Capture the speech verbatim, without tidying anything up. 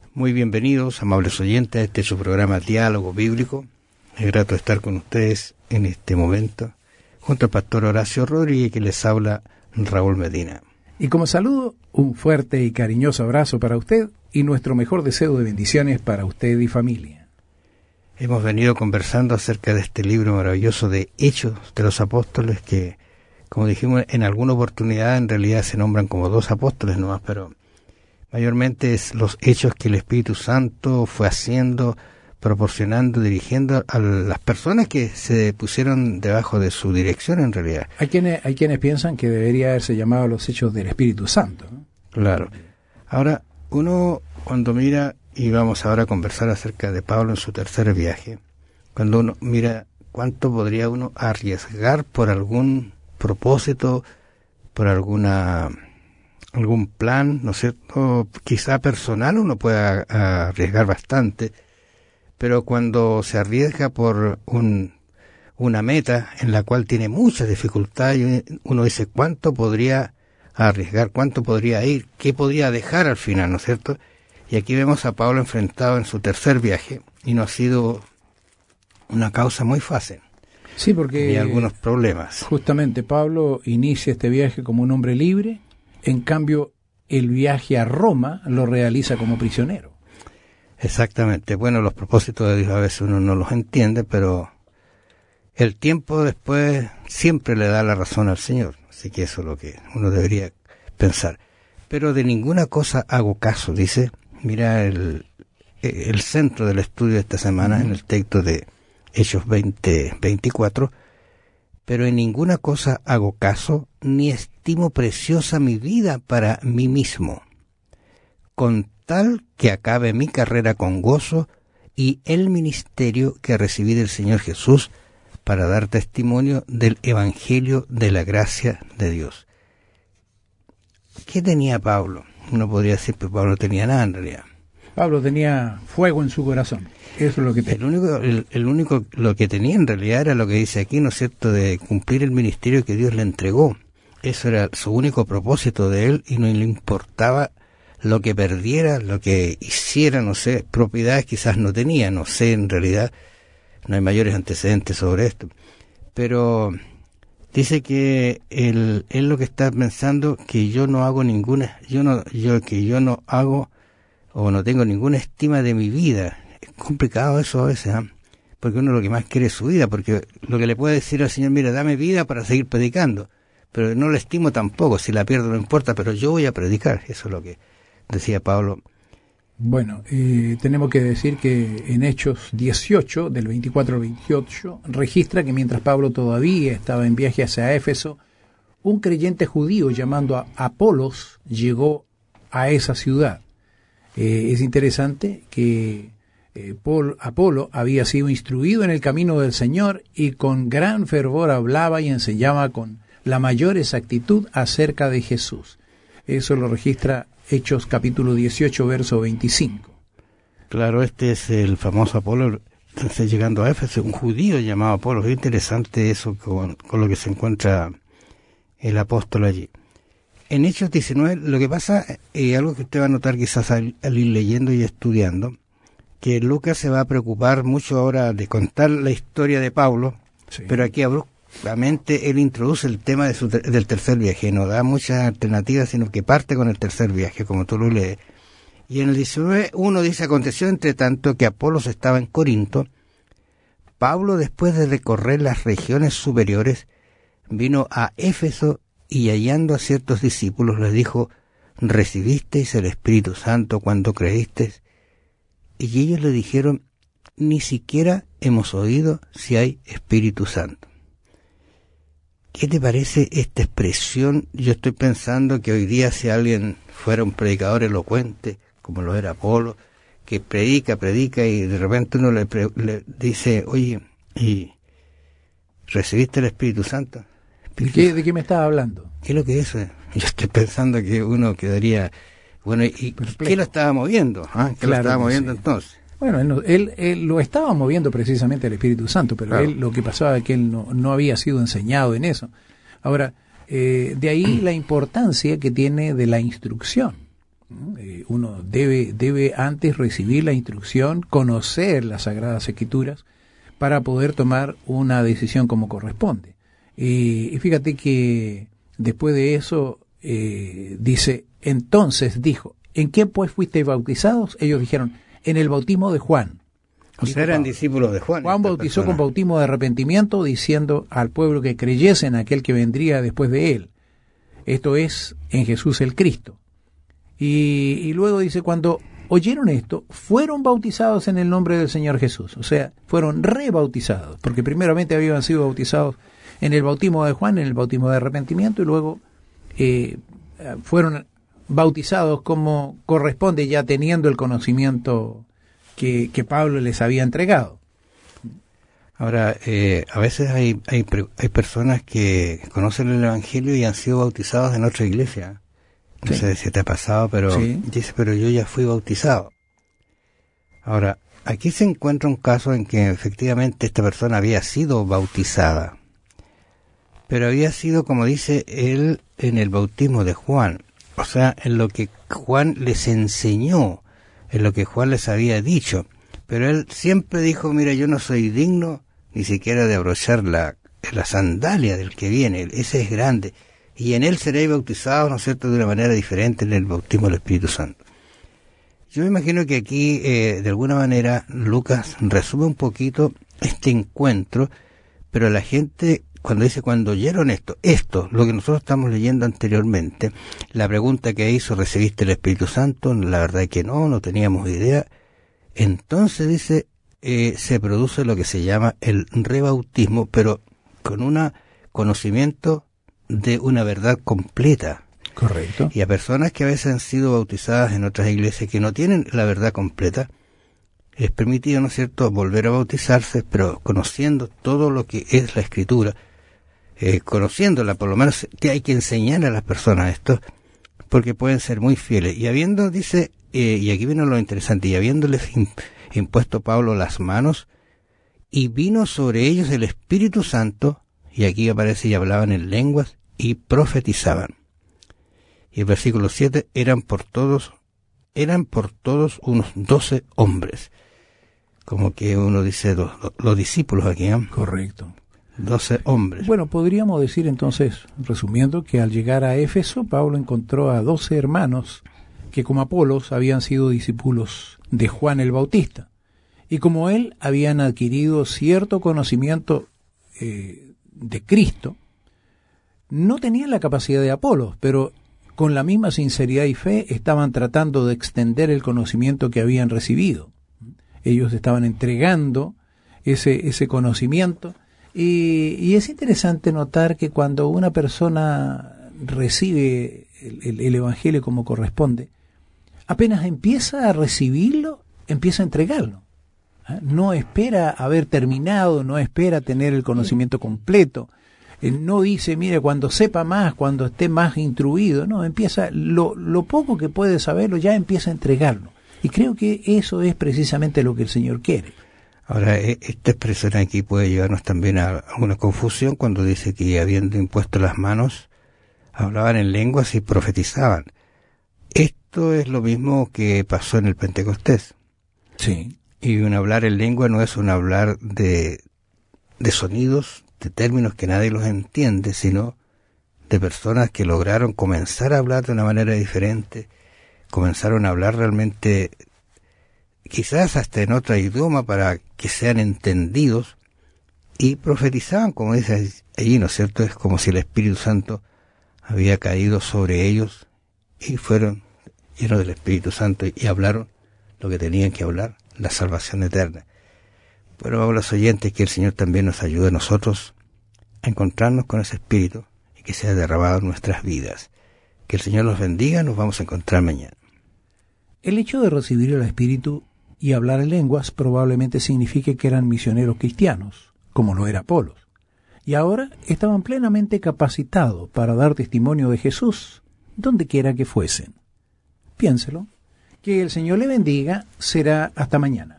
Muy bienvenidos, amables oyentes, a este su programa Diálogo Bíblico. Es grato estar con ustedes en este momento, junto al pastor Horacio Rodríguez, que les habla Raúl Medina. Y como saludo, un fuerte y cariñoso abrazo para usted y nuestro mejor deseo de bendiciones para usted y familia. Hemos venido conversando acerca de este libro maravilloso de Hechos de los Apóstoles, que, como dijimos en alguna oportunidad, en realidad se nombran como dos apóstoles nomás, pero mayormente es los hechos que el Espíritu Santo fue haciendo, proporcionando, dirigiendo a las personas que se pusieron debajo de su dirección en realidad. Hay quienes, hay quienes piensan que debería haberse llamado los hechos del Espíritu Santo, ¿no? Claro. Ahora, uno cuando mira, y vamos ahora a conversar acerca de Pablo en su tercer viaje, cuando uno mira cuánto podría uno arriesgar por algún propósito, por alguna... algún plan, ¿no es cierto? Quizá personal uno pueda arriesgar bastante, pero cuando se arriesga por un, una meta en la cual tiene mucha dificultad, uno dice cuánto podría arriesgar, cuánto podría ir, qué podría dejar al final, ¿no es cierto? Y aquí vemos a Pablo enfrentado en su tercer viaje, y no ha sido una causa muy fácil. Sí, porque... y algunos problemas. Justamente Pablo inicia este viaje como un hombre libre. En cambio, el viaje a Roma lo realiza como prisionero. Exactamente. Bueno, los propósitos de Dios a veces uno no los entiende, pero el tiempo después siempre le da la razón al Señor. Así que eso es lo que uno debería pensar. Pero de ninguna cosa hago caso, dice. Mira el, el centro del estudio de esta semana, uh-huh, en el texto de Hechos veinte veinticuatro. Pero en ninguna cosa hago caso, ni estimo preciosa mi vida para mí mismo, con tal que acabe mi carrera con gozo y el ministerio que recibí del Señor Jesús para dar testimonio del Evangelio de la gracia de Dios. ¿Qué tenía Pablo? Uno podría decir que Pablo no tenía nada en realidad. Pablo tenía fuego en su corazón. Eso es lo que tenía. El único, el, el único, lo que tenía en realidad era lo que dice aquí, ¿no es cierto?, de cumplir el ministerio que Dios le entregó. Eso era su único propósito de él, y no le importaba lo que perdiera, lo que hiciera, no sé, propiedades quizás no tenía, no sé, en realidad no hay mayores antecedentes sobre esto. Pero dice que él, él lo que está pensando, que yo no hago ninguna, yo no, yo que yo no hago o no tengo ninguna estima de mi vida. Es complicado eso a veces, ¿eh? Porque uno lo que más quiere es su vida, porque lo que le puede decir al Señor, mira, dame vida para seguir predicando, pero no la estimo tampoco, si la pierdo no importa, pero yo voy a predicar. Eso es lo que decía Pablo. Bueno, eh, tenemos que decir que en Hechos dieciocho, del veinticuatro al veintiocho, registra que mientras Pablo todavía estaba en viaje hacia Éfeso, un creyente judío llamado a Apolos llegó a esa ciudad. Eh, es interesante que eh, Paul, Apolo había sido instruido en el camino del Señor y con gran fervor hablaba y enseñaba con la mayor exactitud acerca de Jesús. Eso lo registra Hechos capítulo dieciocho, verso veinticinco. Claro, este es el famoso Apolo, entonces llegando a Éfeso, un judío llamado Apolo. Es interesante eso con, con lo que se encuentra el apóstol allí. En Hechos diecinueve, lo que pasa, y eh, algo que usted va a notar quizás al, al ir leyendo y estudiando, que Lucas se va a preocupar mucho ahora de contar la historia de Pablo, sí, pero aquí abruptamente él introduce el tema de su ter- del tercer viaje, no da muchas alternativas, sino que parte con el tercer viaje, como tú lo lees. Y en el diecinueve, uno dice, aconteció entre tanto que Apolos estaba en Corinto, Pablo, después de recorrer las regiones superiores, vino a Éfeso, y hallando a ciertos discípulos les dijo, ¿recibisteis el Espíritu Santo cuando creísteis? Y ellos le dijeron, ni siquiera hemos oído si hay Espíritu Santo. ¿Qué te parece esta expresión? Yo estoy pensando que hoy día si alguien fuera un predicador elocuente, como lo era Apolo, que predica, predica y de repente uno le, pre- le dice, oye, ¿y recibiste el Espíritu Santo? ¿De qué, ¿De qué me estás hablando? ¿Qué es lo que es? Yo estoy pensando que uno quedaría... Bueno, ¿y perplejo? ¿Qué lo estaba moviendo? ¿Ah? ¿Qué claro lo estaba moviendo sí. entonces? Bueno, él, no, él, él lo estaba moviendo precisamente el Espíritu Santo, pero claro, él lo que pasaba es que él no, no había sido enseñado en eso. Ahora, eh, de ahí la importancia que tiene de la instrucción. Eh, uno debe, debe antes recibir la instrucción, conocer las Sagradas Escrituras, para poder tomar una decisión como corresponde. Eh, y fíjate que después de eso, eh, dice, entonces dijo, ¿en qué pues fuisteis bautizados? Ellos dijeron, en el bautismo de Juan. O sea, eran discípulos de Juan. Juan bautizó con bautismo de arrepentimiento, diciendo al pueblo que creyese en aquel que vendría después de él. Esto es, en Jesús el Cristo. Y, y luego dice, cuando oyeron esto, fueron bautizados en el nombre del Señor Jesús. O sea, fueron rebautizados, porque primeramente habían sido bautizados en el bautismo de Juan, en el bautismo de arrepentimiento, y luego eh, fueron bautizados como corresponde, ya teniendo el conocimiento que, que Pablo les había entregado. Ahora, eh, a veces hay, hay, hay personas que conocen el Evangelio y han sido bautizados en otra iglesia. No sí. sé si te ha pasado, pero sí. dice, pero yo ya fui bautizado. Ahora, aquí se encuentra un caso en que efectivamente esta persona había sido bautizada, pero había sido, como dice él, en el bautismo de Juan, o sea, en lo que Juan les enseñó, en lo que Juan les había dicho, pero él siempre dijo, mira, yo no soy digno ni siquiera de abrochar la, la sandalia del que viene, ese es grande, y en él seréis bautizados, ¿no es cierto?, de una manera diferente en el bautismo del Espíritu Santo. Yo me imagino que aquí, eh, de alguna manera, Lucas resume un poquito este encuentro, pero la gente, cuando dice, cuando oyeron esto, esto, lo que nosotros estamos leyendo anteriormente, la pregunta que hizo, ¿recibiste el Espíritu Santo? La verdad es que no, no teníamos idea. Entonces dice, eh, se produce lo que se llama el rebautismo, pero con un conocimiento de una verdad completa. Correcto. Y a personas que a veces han sido bautizadas en otras iglesias que no tienen la verdad completa, es permitido, ¿no es cierto?, volver a bautizarse, pero conociendo todo lo que es la Escritura, eh, conociéndola, por lo menos que hay que enseñar a las personas esto, porque pueden ser muy fieles. Y habiendo, dice, eh, y aquí viene lo interesante, y habiéndoles impuesto Pablo las manos, y vino sobre ellos el Espíritu Santo, y aquí aparece y hablaban en lenguas, y profetizaban. Y el versículo siete, eran por todos, eran por todos unos doce hombres. Como que uno dice, los, los discípulos aquí, ¿eh? Correcto. Doce hombres. Bueno, podríamos decir entonces, resumiendo, que al llegar a Éfeso, Pablo encontró a doce hermanos que como Apolos habían sido discípulos de Juan el Bautista. Y como él habían adquirido cierto conocimiento eh, de Cristo, no tenían la capacidad de Apolos, pero con la misma sinceridad y fe estaban tratando de extender el conocimiento que habían recibido. Ellos estaban entregando ese, ese conocimiento. Y, y es interesante notar que cuando una persona recibe el, el, el Evangelio como corresponde, apenas empieza a recibirlo, empieza a entregarlo. ¿Eh? No espera haber terminado, no espera tener el conocimiento completo. Eh, no dice, mire, cuando sepa más, cuando esté más instruido. No, empieza, lo, lo poco que puede saberlo, ya empieza a entregarlo. Y creo que eso es precisamente lo que el Señor quiere. Ahora, esta expresión aquí puede llevarnos también a alguna confusión cuando dice que habiendo impuesto las manos, hablaban en lenguas y profetizaban. Esto es lo mismo que pasó en el Pentecostés. Sí. Y un hablar en lengua no es un hablar de, de sonidos, de términos que nadie los entiende, sino de personas que lograron comenzar a hablar de una manera diferente, comenzaron a hablar realmente, quizás hasta en otro idioma para que sean entendidos, y profetizaban, como dice allí, ¿no es cierto? Es como si el Espíritu Santo había caído sobre ellos y fueron llenos del Espíritu Santo y hablaron lo que tenían que hablar, la salvación eterna. Pero a los oyentes, que el Señor también nos ayude a nosotros a encontrarnos con ese Espíritu y que sea derramado en nuestras vidas. Que el Señor los bendiga, nos vamos a encontrar mañana. El hecho de recibir el Espíritu y hablar en lenguas probablemente signifique que eran misioneros cristianos, como lo era Apolos, y ahora estaban plenamente capacitados para dar testimonio de Jesús, donde quiera que fuesen. Piénselo. Que el Señor le bendiga. Será hasta mañana.